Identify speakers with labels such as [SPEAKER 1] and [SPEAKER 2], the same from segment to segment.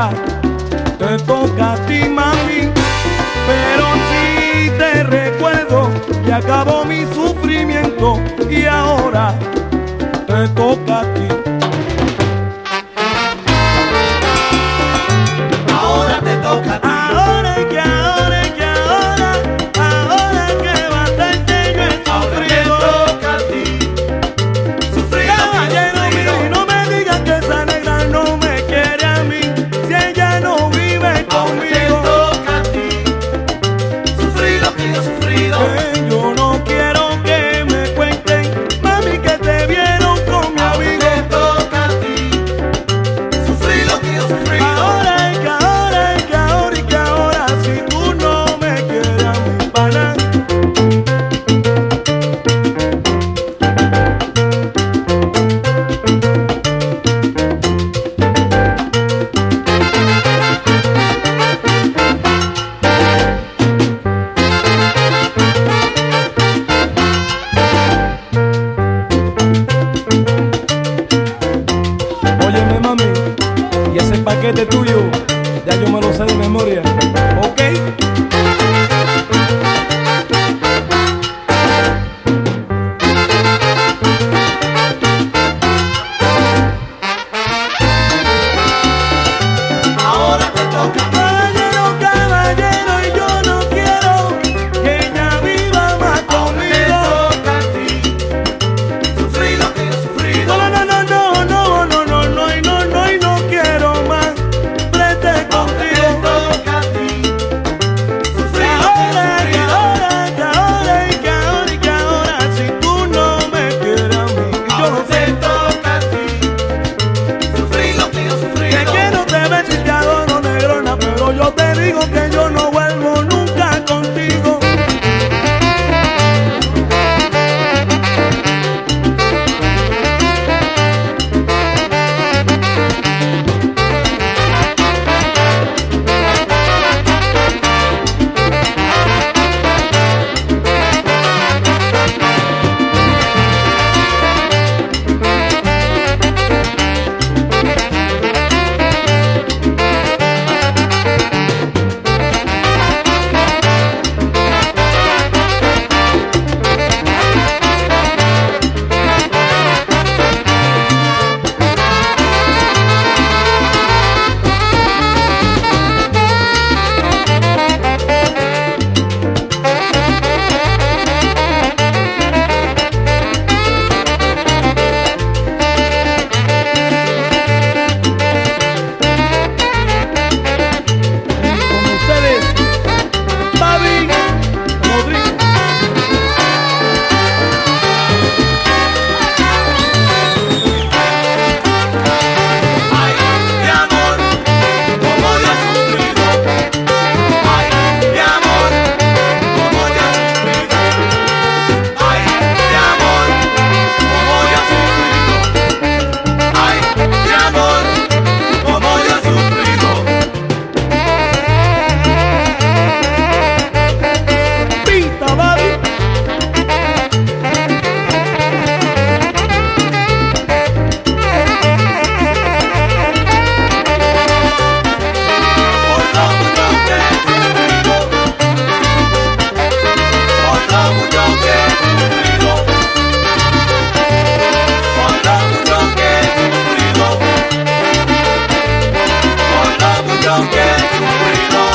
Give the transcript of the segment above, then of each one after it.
[SPEAKER 1] ahora te toca a ti, mami. Pero si te recuerdo y acabó mi sufrimiento y ahora te toca a ti.
[SPEAKER 2] Ahora te toca a ti.
[SPEAKER 1] Ahora que bastante yo he sufrido.
[SPEAKER 2] Ahora te toca a ti. Sufrir lo que yo he
[SPEAKER 1] Caballero,
[SPEAKER 2] sufrido.
[SPEAKER 1] y no me digas que esa negra no me quiere a mí, si ella no vive
[SPEAKER 2] Ahora te
[SPEAKER 1] conmigo.
[SPEAKER 2] toca a ti. Sufrir lo que yo he sufrido.
[SPEAKER 1] Yo no quiero que me cuenten, mami, que te vieron con mi
[SPEAKER 2] Ahora
[SPEAKER 1] amigo.
[SPEAKER 2] te toca a ti. Sufrir lo que yo he sufrido.
[SPEAKER 1] Ahora, si tú no me quieres a mi pana. Óyeme, mami, y ese paquete tuyo, ya yo me lo sé de memoria, ¿ok?
[SPEAKER 2] Ahora te toca a ti.
[SPEAKER 1] Caballero, y yo no quiero que ella viva más
[SPEAKER 2] Ahora te
[SPEAKER 1] conmigo.
[SPEAKER 2] toca a ti. Sufrir lo que yo he sufrido.
[SPEAKER 1] No, y no quiero más verte
[SPEAKER 2] Ahora te
[SPEAKER 1] contigo.
[SPEAKER 2] toca a ti. Sufrir lo que yo he sufrido.
[SPEAKER 1] Ahora, si tú no me quieres a mí, y yo
[SPEAKER 2] Ahora
[SPEAKER 1] no
[SPEAKER 2] te
[SPEAKER 1] sé
[SPEAKER 2] toca a ti. Sufrir lo que yo he
[SPEAKER 1] que
[SPEAKER 2] sufrido.
[SPEAKER 1] quiero te ver si te adoro, negrona, pero yo te digo que yo no vuelvo nunca contigo. Con ustedes, Babi Rodríguez.
[SPEAKER 2] Ay, mi amor, como yo he sufrido. Ay, mi amor, como yo he sufrido. Ay, mi amor, como yo he sufrido. Ay, mi amor, como yo he sufrido.
[SPEAKER 1] Pita, Babi.
[SPEAKER 2] Por lo mucho que he sufrido. Por lo mucho que he sufrido. Por lo mucho que he sufrido. Por lo mucho que he sufrido.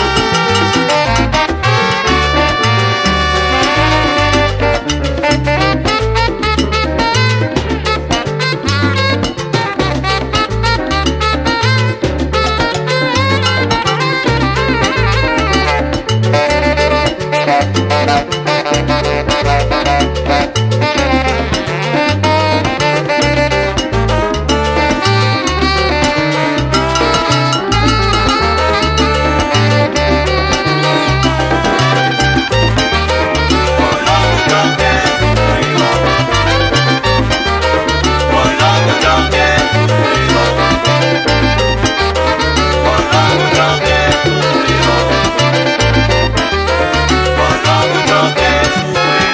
[SPEAKER 2] Por lo mucho que he sufrido.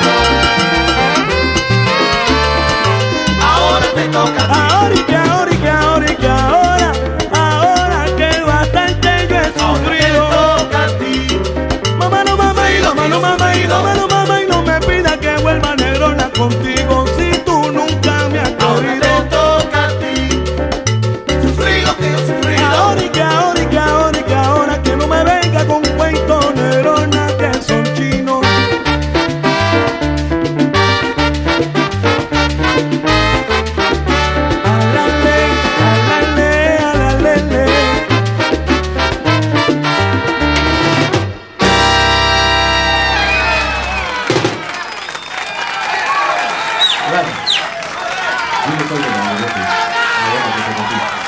[SPEAKER 3] Claro. Yo no soy de la iglesia. Ahora que te contigo.